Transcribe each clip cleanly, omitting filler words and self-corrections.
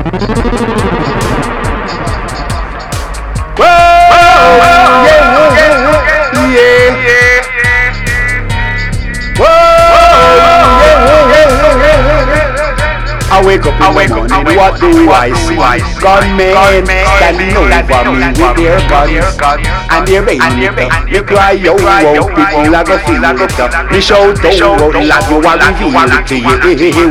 I wake up in the morning, what do I see? Gunmen standing over me with their guns and their bayonet. Me cry, yo, people are gonna feel it. Me shout, oh, lad, you are reveal it to you.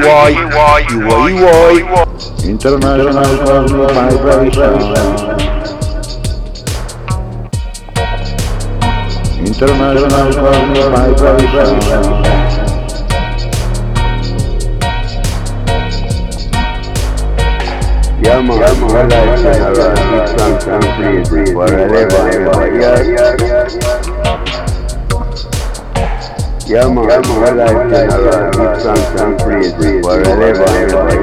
Why? International Cosmic Vibration. International Cosmic Vibration. Yeah, man, my life is around, it's songs and praises forever, yeah, man, my life is around, it's songs and praises forever,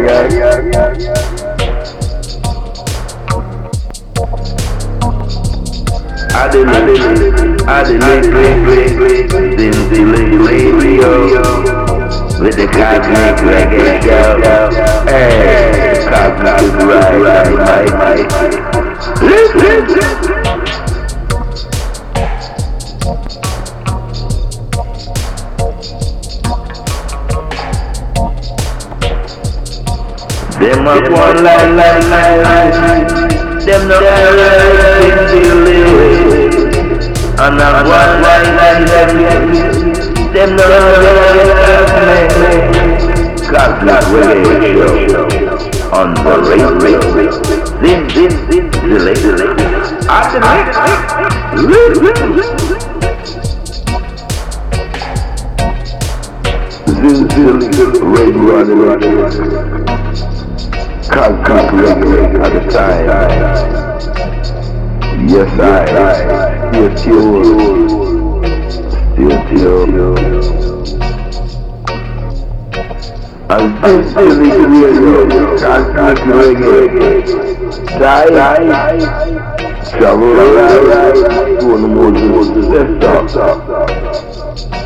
with the cosmic reggae, yo. Hey, cosmic is right. Them up one line. Them no errors in the lyrics. And not one line. Them no Cosmic Radio on the radio. Zin, delay. After radio. Cosmic Radio at the time. Yes, I. Still. And this is the radio, Cosmic Reggae. Travel around, to the moon, let's talk.